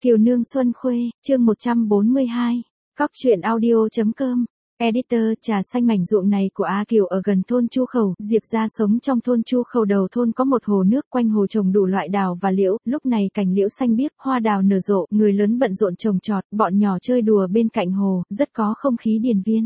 Kiều Nương Xuân Khuê, chương 142. Cóc truyện audio.com. Editor. Trà xanh mảnh ruộng này của A Kiều ở gần thôn Chu Khẩu. Diệp gia sống trong thôn Chu Khẩu, đầu thôn có một hồ nước, quanh hồ trồng đủ loại đào và liễu. Lúc này cành liễu xanh biếc, hoa đào nở rộ, người lớn bận rộn trồng trọt, bọn nhỏ chơi đùa bên cạnh hồ, rất có không khí điền viên.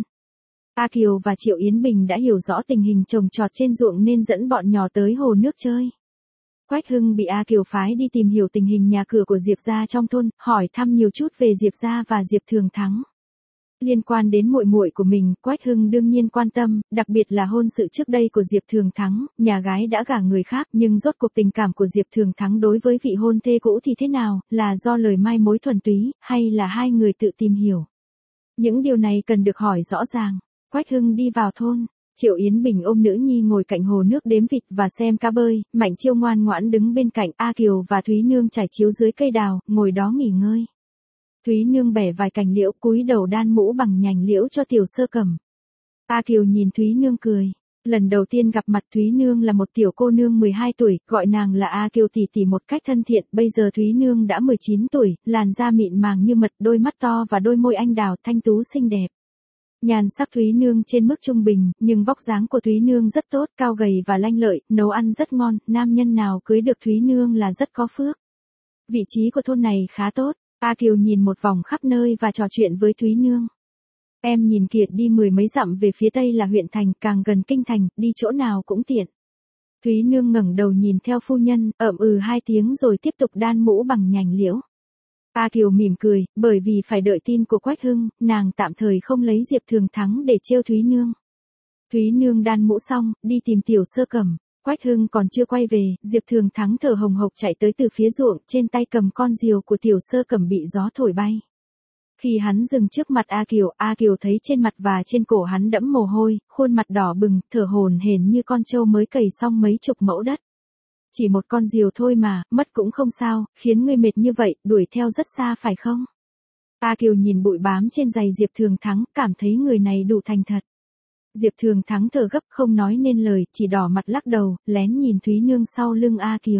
A Kiều và Triệu Yến Bình đã hiểu rõ tình hình trồng trọt trên ruộng nên dẫn bọn nhỏ tới hồ nước chơi. Quách Hưng bị A Kiều phái đi tìm hiểu tình hình nhà cửa của Diệp gia trong thôn, hỏi thăm nhiều chút về Diệp gia và Diệp Thường Thắng. Liên quan đến muội muội của mình, Quách Hưng đương nhiên quan tâm, đặc biệt là hôn sự trước đây của Diệp Thường Thắng, nhà gái đã gả người khác, nhưng rốt cuộc tình cảm của Diệp Thường Thắng đối với vị hôn thê cũ thì thế nào, là do lời mai mối thuần túy, hay là hai người tự tìm hiểu. Những điều này cần được hỏi rõ ràng. Quách Hưng đi vào thôn. Triệu Yến Bình ôm nữ nhi ngồi cạnh hồ nước đếm vịt và xem cá bơi, Mạnh Chiêu ngoan ngoãn đứng bên cạnh. A Kiều và Thúy Nương trải chiếu dưới cây đào, ngồi đó nghỉ ngơi. Thúy Nương bẻ vài cành liễu, cúi đầu đan mũ bằng nhành liễu cho Tiểu Sơ Cẩm. A Kiều nhìn Thúy Nương cười. Lần đầu tiên gặp mặt Thúy Nương là một tiểu cô nương 12 tuổi, gọi nàng là A Kiều tỷ tỷ một cách thân thiện. Bây giờ Thúy Nương đã 19 tuổi, làn da mịn màng như mật, đôi mắt to và đôi môi anh đào thanh tú xinh đẹp. Nhan sắc Thúy Nương trên mức trung bình, nhưng vóc dáng của Thúy Nương rất tốt, cao gầy và lanh lợi, nấu ăn rất ngon, nam nhân nào cưới được Thúy Nương là rất có phước. Vị trí của thôn này khá tốt. A Kiều nhìn một vòng khắp nơi và trò chuyện với Thúy Nương. Em nhìn kìa, đi 10 mấy dặm về phía tây là huyện thành, càng gần kinh thành, đi chỗ nào cũng tiện. Thúy Nương ngẩng đầu nhìn theo phu nhân, ậm ừ 2 tiếng rồi tiếp tục đan mũ bằng nhành liễu. A Kiều mỉm cười, bởi vì phải đợi tin của Quách Hưng, nàng tạm thời không lấy Diệp Thường Thắng để trêu Thúy Nương. Thúy Nương đan mũ xong, đi tìm Tiểu Sơ Cẩm. Quách Hưng còn chưa quay về, Diệp Thường Thắng thở hồng hộc chạy tới từ phía ruộng, trên tay cầm con diều của Tiểu Sơ Cẩm bị gió thổi bay. Khi hắn dừng trước mặt A Kiều thấy trên mặt và trên cổ hắn đẫm mồ hôi, khuôn mặt đỏ bừng, thở hổn hển như con trâu mới cày xong mấy chục mẫu đất. Chỉ một con diều thôi mà, mất cũng không sao, khiến ngươi mệt như vậy, đuổi theo rất xa phải không? A Kiều nhìn bụi bám trên giày Diệp Thường Thắng, cảm thấy người này đủ thành thật. Diệp Thường Thắng thở gấp không nói nên lời, chỉ đỏ mặt lắc đầu, lén nhìn Thúy Nương sau lưng A Kiều.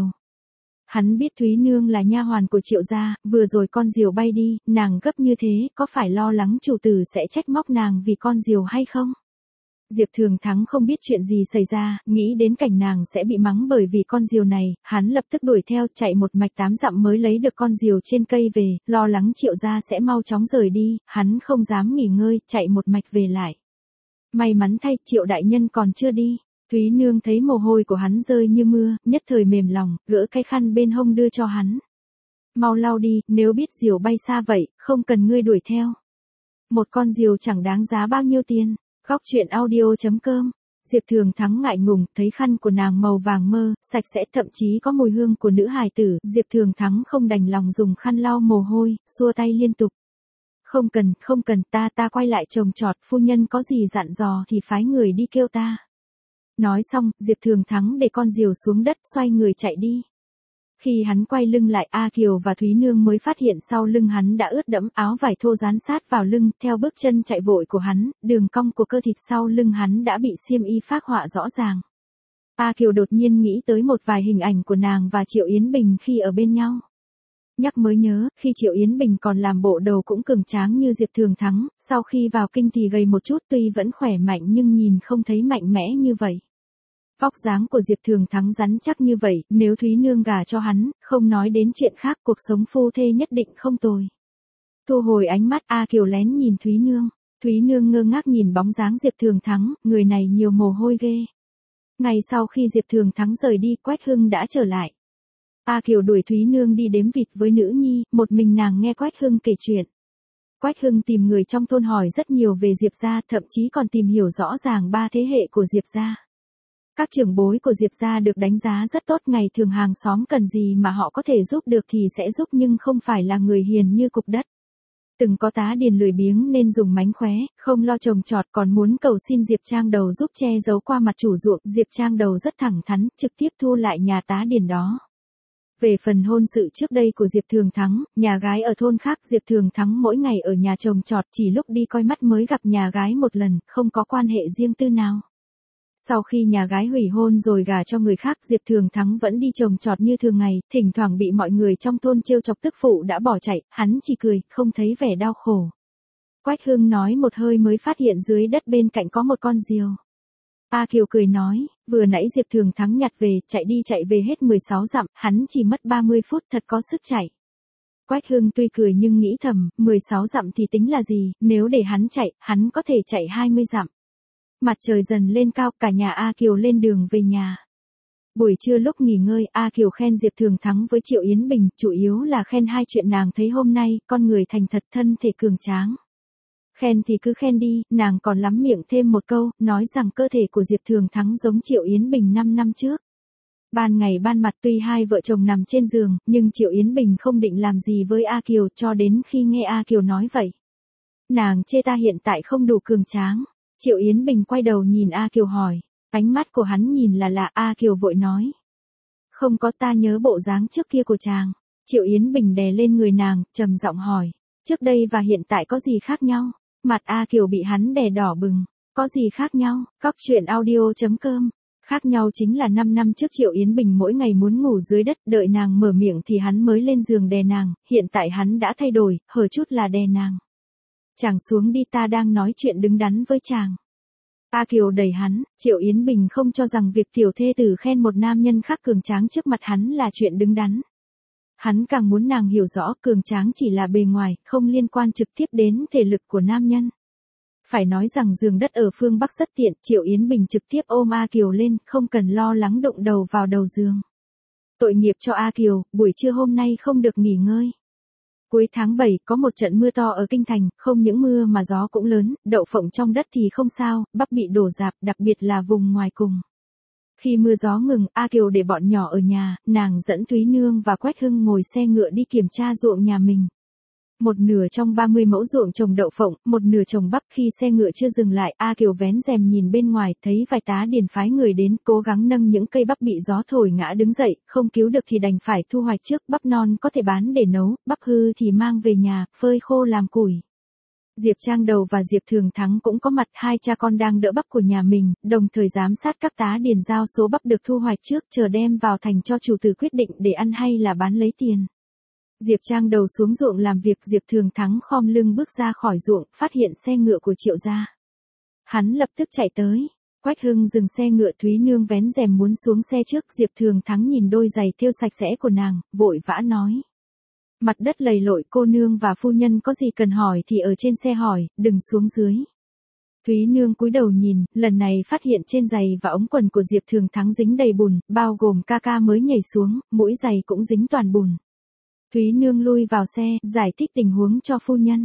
Hắn biết Thúy Nương là nha hoàn của Triệu gia, vừa rồi con diều bay đi, nàng gấp như thế, có phải lo lắng chủ tử sẽ trách móc nàng vì con diều hay không? Diệp Thường Thắng không biết chuyện gì xảy ra, nghĩ đến cảnh nàng sẽ bị mắng bởi vì con diều này, hắn lập tức đuổi theo, chạy một mạch 8 dặm mới lấy được con diều trên cây về, lo lắng Triệu gia sẽ mau chóng rời đi, hắn không dám nghỉ ngơi, chạy một mạch về lại. May mắn thay, Triệu đại nhân còn chưa đi. Thúy Nương thấy mồ hôi của hắn rơi như mưa, nhất thời mềm lòng, gỡ cái khăn bên hông đưa cho hắn. Mau lau đi, nếu biết diều bay xa vậy, không cần ngươi đuổi theo. Một con diều chẳng đáng giá bao nhiêu tiền. Cóc truyện audio.com. Diệp Thường Thắng ngại ngùng, thấy khăn của nàng màu vàng mơ, sạch sẽ, thậm chí có mùi hương của nữ hài tử. Diệp Thường Thắng không đành lòng dùng khăn lau mồ hôi, xua tay liên tục. Không cần, ta quay lại trồng trọt, phu nhân có gì dặn dò thì phái người đi kêu ta. Nói xong, Diệp Thường Thắng để con diều xuống đất, xoay người chạy đi. Khi hắn quay lưng lại, A Kiều và Thúy Nương mới phát hiện sau lưng hắn đã ướt đẫm, áo vải thô dán sát vào lưng, theo bước chân chạy vội của hắn, đường cong của cơ thịt sau lưng hắn đã bị xiêm y phác họa rõ ràng. A Kiều đột nhiên nghĩ tới một vài hình ảnh của nàng và Triệu Yến Bình khi ở bên nhau. Nhắc mới nhớ, khi Triệu Yến Bình còn làm bộ đầu cũng cường tráng như Diệp Thường Thắng, sau khi vào kinh thì gầy một chút, tuy vẫn khỏe mạnh nhưng nhìn không thấy mạnh mẽ như vậy. Vóc dáng của Diệp Thường Thắng rắn chắc như vậy, nếu Thúy Nương gả cho hắn, không nói đến chuyện khác, cuộc sống phu thê nhất định không tồi. Thu hồi ánh mắt, A Kiều lén nhìn Thúy Nương. Thúy Nương ngơ ngác nhìn bóng dáng Diệp Thường Thắng, người này nhiều mồ hôi ghê. Ngày sau khi Diệp Thường Thắng rời đi, Quách Hưng đã trở lại. A Kiều đuổi Thúy Nương đi đếm vịt với nữ nhi, một mình nàng nghe Quách Hưng kể chuyện. Quách Hưng tìm người trong thôn hỏi rất nhiều về Diệp gia, thậm chí còn tìm hiểu rõ ràng 3 thế hệ của Diệp gia. Các trưởng bối của Diệp gia được đánh giá rất tốt, ngày thường hàng xóm cần gì mà họ có thể giúp được thì sẽ giúp, nhưng không phải là người hiền như cục đất. Từng có tá điền lười biếng nên dùng mánh khóe, không lo trồng trọt, còn muốn cầu xin Diệp Trang Đầu giúp che giấu qua mặt chủ ruộng. Diệp Trang Đầu rất thẳng thắn, trực tiếp thu lại nhà tá điền đó. Về phần hôn sự trước đây của Diệp Thường Thắng, nhà gái ở thôn khác, Diệp Thường Thắng mỗi ngày ở nhà trồng trọt, chỉ lúc đi coi mắt mới gặp nhà gái một lần, không có quan hệ riêng tư nào. Sau khi nhà gái hủy hôn rồi gả cho người khác, Diệp Thường Thắng vẫn đi trồng trọt như thường ngày, thỉnh thoảng bị mọi người trong thôn trêu chọc tức phụ đã bỏ chạy, hắn chỉ cười, không thấy vẻ đau khổ. Quách Hưng nói một hơi mới phát hiện dưới đất bên cạnh có một con diều. A Kiều cười nói, vừa nãy Diệp Thường Thắng nhặt về, chạy về hết 16 dặm, hắn chỉ mất 30 phút, thật có sức chạy. Quách Hưng tuy cười nhưng nghĩ thầm, 16 dặm thì tính là gì, nếu để hắn chạy, hắn có thể chạy 20 dặm. Mặt trời dần lên cao, cả nhà A Kiều lên đường về nhà. Buổi trưa lúc nghỉ ngơi, A Kiều khen Diệp Thường Thắng với Triệu Yến Bình, chủ yếu là khen hai chuyện nàng thấy hôm nay, con người thành thật, thân thể cường tráng. Khen thì cứ khen đi, nàng còn lắm miệng thêm một câu, nói rằng cơ thể của Diệp Thường Thắng giống Triệu Yến Bình 5 năm trước. Ban ngày ban mặt tuy hai vợ chồng nằm trên giường, nhưng Triệu Yến Bình không định làm gì với A Kiều cho đến khi nghe A Kiều nói vậy. Nàng chê ta hiện tại không đủ cường tráng. Triệu Yến Bình quay đầu nhìn A Kiều hỏi, ánh mắt của hắn nhìn là lạ. A Kiều vội nói. Không có, ta nhớ bộ dáng trước kia của chàng. Triệu Yến Bình đè lên người nàng, trầm giọng hỏi, trước đây và hiện tại có gì khác nhau? Mặt A Kiều bị hắn đè đỏ bừng. Có gì khác nhau? Cóc truyện audio.com. Khác nhau chính là 5 năm trước Triệu Yến Bình mỗi ngày muốn ngủ dưới đất, đợi nàng mở miệng thì hắn mới lên giường đè nàng, hiện tại hắn đã thay đổi, hở chút là đè nàng. Chàng xuống đi, ta đang nói chuyện đứng đắn với chàng. A Kiều đẩy hắn, Triệu Yến Bình không cho rằng việc tiểu thê tử khen một nam nhân khác cường tráng trước mặt hắn là chuyện đứng đắn. Hắn càng muốn nàng hiểu rõ cường tráng chỉ là bề ngoài, không liên quan trực tiếp đến thể lực của nam nhân. Phải nói rằng giường đất ở phương Bắc rất tiện, Triệu Yến Bình trực tiếp ôm A Kiều lên, không cần lo lắng đụng đầu vào đầu giường. Tội nghiệp cho A Kiều, buổi trưa hôm nay không được nghỉ ngơi. Cuối tháng 7 có một trận mưa to ở Kinh Thành, không những mưa mà gió cũng lớn, đậu phộng trong đất thì không sao, bắp bị đổ rạp, đặc biệt là vùng ngoài cùng. Khi mưa gió ngừng, A Kiều để bọn nhỏ ở nhà, nàng dẫn Thúy Nương và Quách Hưng ngồi xe ngựa đi kiểm tra ruộng nhà mình. Một nửa trong 30 mẫu ruộng trồng đậu phộng, một nửa trồng bắp. Khi xe ngựa chưa dừng lại, A Kiều vén rèm nhìn bên ngoài, thấy vài tá điền phái người đến, cố gắng nâng những cây bắp bị gió thổi ngã đứng dậy, không cứu được thì đành phải thu hoạch trước. Bắp non có thể bán để nấu, bắp hư thì mang về nhà, phơi khô làm củi. Diệp Trang Đầu và Diệp Thường Thắng cũng có mặt, hai cha con đang đỡ bắp của nhà mình, đồng thời giám sát các tá điền giao số bắp được thu hoạch trước, chờ đem vào thành cho chủ tử quyết định để ăn hay là bán lấy tiền. Diệp Trang Đầu xuống ruộng làm việc, Diệp Thường Thắng khom lưng bước ra khỏi ruộng, phát hiện xe ngựa của Triệu gia. Hắn lập tức chạy tới. Quách Hưng dừng xe ngựa, Thúy Nương vén rèm muốn xuống xe trước, Diệp Thường Thắng nhìn đôi giày thêu sạch sẽ của nàng, vội vã nói. Mặt đất lầy lội, cô nương và phu nhân có gì cần hỏi thì ở trên xe hỏi, đừng xuống dưới. Thúy Nương cúi đầu nhìn, lần này phát hiện trên giày và ống quần của Diệp Thường Thắng dính đầy bùn, bao gồm ca ca mới nhảy xuống, mũi giày cũng dính toàn bùn. Thúy Nương lui vào xe, giải thích tình huống cho phu nhân.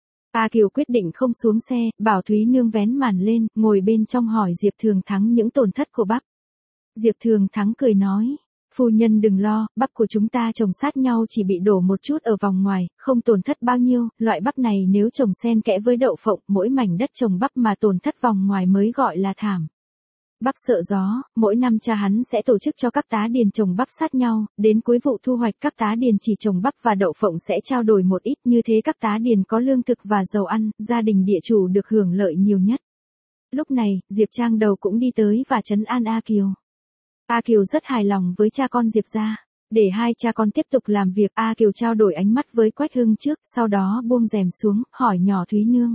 A Kiều quyết định không xuống xe, bảo Thúy Nương vén màn lên, ngồi bên trong hỏi Diệp Thường Thắng những tổn thất của bắp. Diệp Thường Thắng cười nói, phu nhân đừng lo, bắp của chúng ta trồng sát nhau chỉ bị đổ một chút ở vòng ngoài, không tổn thất bao nhiêu, loại bắp này nếu trồng xen kẽ với đậu phộng, mỗi mảnh đất trồng bắp mà tổn thất vòng ngoài mới gọi là thảm. Bắp sợ gió, mỗi năm cha hắn sẽ tổ chức cho các tá điền trồng bắp sát nhau, đến cuối vụ thu hoạch các tá điền chỉ trồng bắp và đậu phộng sẽ trao đổi một ít, như thế các tá điền có lương thực và dầu ăn, gia đình địa chủ được hưởng lợi nhiều nhất. Lúc này, Diệp Trang Đầu cũng đi tới và trấn an A Kiều. A Kiều rất hài lòng với cha con Diệp gia. Để hai cha con tiếp tục làm việc, A Kiều trao đổi ánh mắt với Quách Hưng trước, sau đó buông rèm xuống, hỏi nhỏ Thúy Nương.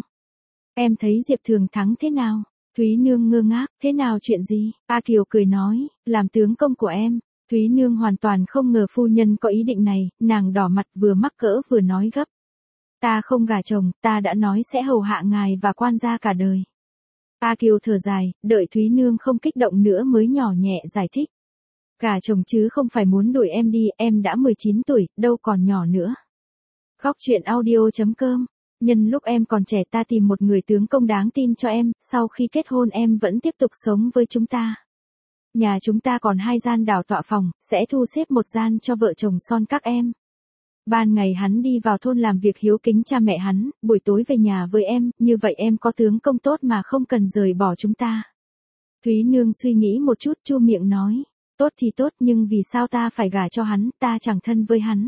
Em thấy Diệp Thường Thắng thế nào? Thúy Nương ngơ ngác, thế nào chuyện gì? A Kiều cười nói, làm tướng công của em. Thúy Nương hoàn toàn không ngờ phu nhân có ý định này, nàng đỏ mặt vừa mắc cỡ vừa nói gấp. Ta không gả chồng, ta đã nói sẽ hầu hạ ngài và quan gia cả đời. A Kiều thở dài, đợi Thúy Nương không kích động nữa mới nhỏ nhẹ giải thích. Gả chồng chứ không phải muốn đuổi em đi, em đã 19 tuổi, đâu còn nhỏ nữa. Góc truyện audio.com. Nhân lúc em còn trẻ ta tìm một người tướng công đáng tin cho em, sau khi kết hôn em vẫn tiếp tục sống với chúng ta. Nhà chúng ta còn 2 gian đảo tọa phòng, sẽ thu xếp một gian cho vợ chồng son các em. Ban ngày hắn đi vào thôn làm việc hiếu kính cha mẹ hắn, buổi tối về nhà với em, như vậy em có tướng công tốt mà không cần rời bỏ chúng ta. Thúy Nương suy nghĩ một chút chu miệng nói, tốt thì tốt nhưng vì sao ta phải gả cho hắn, ta chẳng thân với hắn.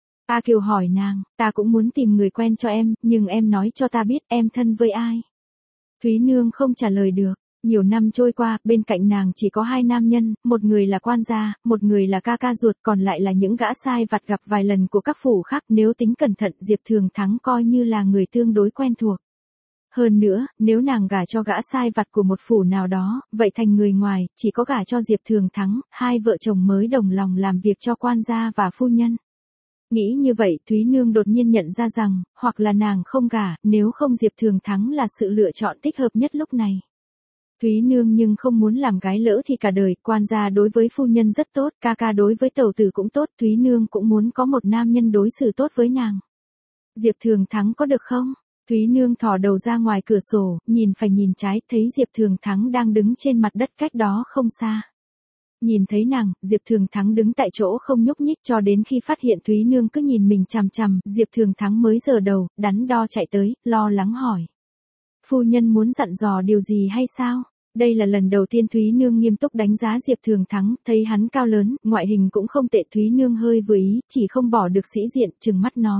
A Kiều hỏi nàng, ta cũng muốn tìm người quen cho em, nhưng em nói cho ta biết em thân với ai. Thúy Nương không trả lời được. Nhiều năm trôi qua, bên cạnh nàng chỉ có hai nam nhân, một người là quan gia, một người là ca ca ruột, còn lại là những gã sai vặt gặp vài lần của các phủ khác. Nếu tính cẩn thận, Diệp Thường Thắng coi như là người tương đối quen thuộc. Hơn nữa, nếu nàng gả cho gã sai vặt của một phủ nào đó, vậy thành người ngoài, chỉ có gả cho Diệp Thường Thắng, hai vợ chồng mới đồng lòng làm việc cho quan gia và phu nhân. Nghĩ như vậy, Thúy Nương đột nhiên nhận ra rằng, hoặc là nàng không gả, nếu không Diệp Thường Thắng là sự lựa chọn thích hợp nhất lúc này. Thúy Nương nhưng không muốn làm gái lỡ thì cả đời, quan gia đối với phu nhân rất tốt, ca ca đối với tẩu tử cũng tốt, Thúy Nương cũng muốn có một nam nhân đối xử tốt với nàng. Diệp Thường Thắng có được không? Thúy Nương thò đầu ra ngoài cửa sổ, nhìn phải nhìn trái, thấy Diệp Thường Thắng đang đứng trên mặt đất cách đó không xa. Nhìn thấy nàng, Diệp Thường Thắng đứng tại chỗ không nhúc nhích cho đến khi phát hiện Thúy Nương cứ nhìn mình chằm chằm, Diệp Thường Thắng mới giở đầu, đắn đo chạy tới, lo lắng hỏi. Phu nhân muốn dặn dò điều gì hay sao? Đây là lần đầu tiên Thúy Nương nghiêm túc đánh giá Diệp Thường Thắng, thấy hắn cao lớn, ngoại hình cũng không tệ. Thúy Nương hơi vừa ý, chỉ không bỏ được sĩ diện, trừng mắt nói.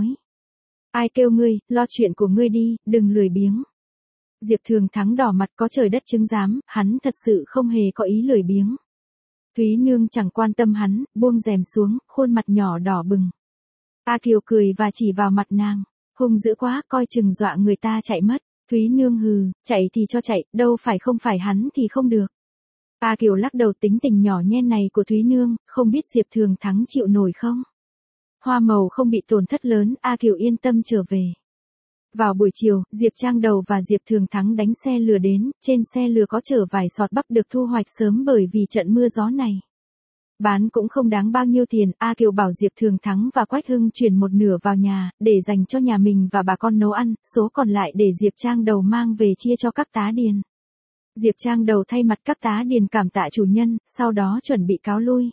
Ai kêu ngươi, lo chuyện của ngươi đi, đừng lười biếng. Diệp Thường Thắng đỏ mặt, có trời đất chứng giám, hắn thật sự không hề có ý lười biếng. Thúy Nương chẳng quan tâm hắn, buông rèm xuống, khuôn mặt nhỏ đỏ bừng. A Kiều cười và chỉ vào mặt nàng, hung dữ quá, coi chừng dọa người ta chạy mất. Thúy Nương hừ, chạy thì cho chạy, đâu phải không phải hắn thì không được. A Kiều lắc đầu, tính tình nhỏ nhen này của Thúy Nương, không biết Diệp Thường Thắng chịu nổi không? Hoa màu không bị tổn thất lớn, A Kiều yên tâm trở về. Vào buổi chiều, Diệp Trang Đầu và Diệp Thường Thắng đánh xe lừa đến, trên xe lừa có chở vài sọt bắp được thu hoạch sớm bởi vì trận mưa gió này. Bán cũng không đáng bao nhiêu tiền, A Kiều bảo Diệp Thường Thắng và Quách Hưng chuyển một nửa vào nhà, để dành cho nhà mình và bà con nấu ăn, số còn lại để Diệp Trang Đầu mang về chia cho các tá điền. Diệp Trang Đầu thay mặt các tá điền cảm tạ chủ nhân, sau đó chuẩn bị cáo lui.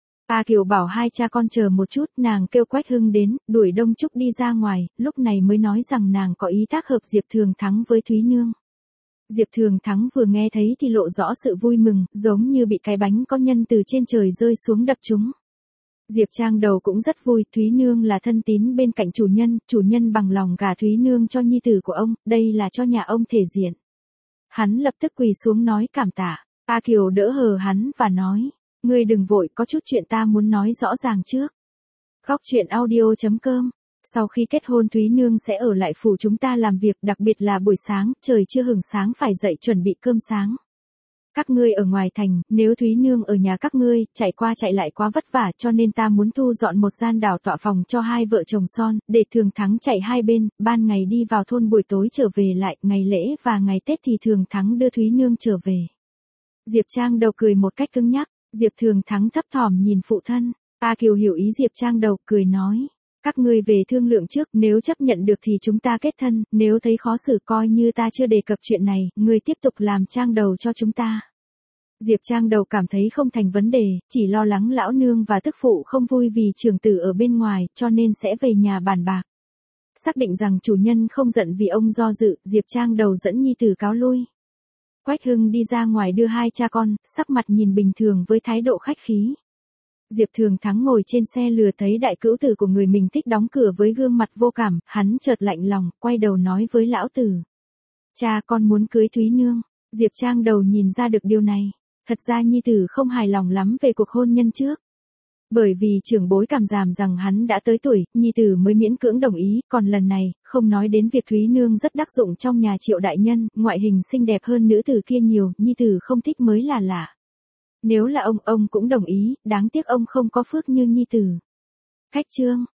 A Kiều bảo hai cha con chờ một chút, nàng kêu Quách Hưng đến, đuổi Đông Trúc đi ra ngoài, lúc này mới nói rằng nàng có ý tác hợp Diệp Thường Thắng với Thúy Nương. Diệp Thường Thắng vừa nghe thấy thì lộ rõ sự vui mừng, giống như bị cái bánh có nhân từ trên trời rơi xuống đập trúng. Diệp Trang Đầu cũng rất vui, Thúy Nương là thân tín bên cạnh chủ nhân bằng lòng gả Thúy Nương cho nhi tử của ông, đây là cho nhà ông thể diện. Hắn lập tức quỳ xuống nói cảm tạ, A Kiều đỡ hờ hắn và nói, ngươi đừng vội, có chút chuyện ta muốn nói rõ ràng trước. Góc truyện audio.com. Sau khi kết hôn Thúy Nương sẽ ở lại phủ chúng ta làm việc, đặc biệt là buổi sáng, trời chưa hửng sáng phải dậy chuẩn bị cơm sáng. Các ngươi ở ngoài thành, nếu Thúy Nương ở nhà các ngươi, chạy qua chạy lại quá vất vả, cho nên ta muốn thu dọn một gian đảo tọa phòng cho hai vợ chồng son, để Thường Thắng chạy hai bên, ban ngày đi vào thôn buổi tối trở về lại, ngày lễ và ngày Tết thì Thường Thắng đưa Thúy Nương trở về. Diệp Trang Đầu cười một cách cứng nhắc, Diệp Thường Thắng thấp thỏm nhìn phụ thân, A Kiều hiểu ý Diệp Trang Đầu, cười nói. Các ngươi về thương lượng trước, nếu chấp nhận được thì chúng ta kết thân, nếu thấy khó xử coi như ta chưa đề cập chuyện này, ngươi tiếp tục làm Trang Đầu cho chúng ta. Diệp Trang Đầu cảm thấy không thành vấn đề, chỉ lo lắng lão nương và tức phụ không vui vì trưởng tử ở bên ngoài, cho nên sẽ về nhà bàn bạc. Xác định rằng chủ nhân không giận vì ông do dự, Diệp Trang Đầu dẫn nhi tử cáo lui. Quách Hưng đi ra ngoài đưa hai cha con, sắc mặt nhìn bình thường với thái độ khách khí. Diệp Thường Thắng ngồi trên xe lừa thấy đại cữu tử của người mình thích đóng cửa với gương mặt vô cảm, hắn chợt lạnh lòng, quay đầu nói với lão tử. Cha con muốn cưới Thúy Nương. Diệp Trang Đầu nhìn ra được điều này. Thật ra nhi tử không hài lòng lắm về cuộc hôn nhân trước. Bởi vì trưởng bối cảm giảm rằng hắn đã tới tuổi, nhi tử mới miễn cưỡng đồng ý, còn lần này, không nói đến việc Thúy Nương rất đắc dụng trong nhà Triệu đại nhân, ngoại hình xinh đẹp hơn nữ tử kia nhiều, nhi tử không thích mới là lạ. Nếu là ông cũng đồng ý, đáng tiếc ông không có phước như nhi tử. Khách trương,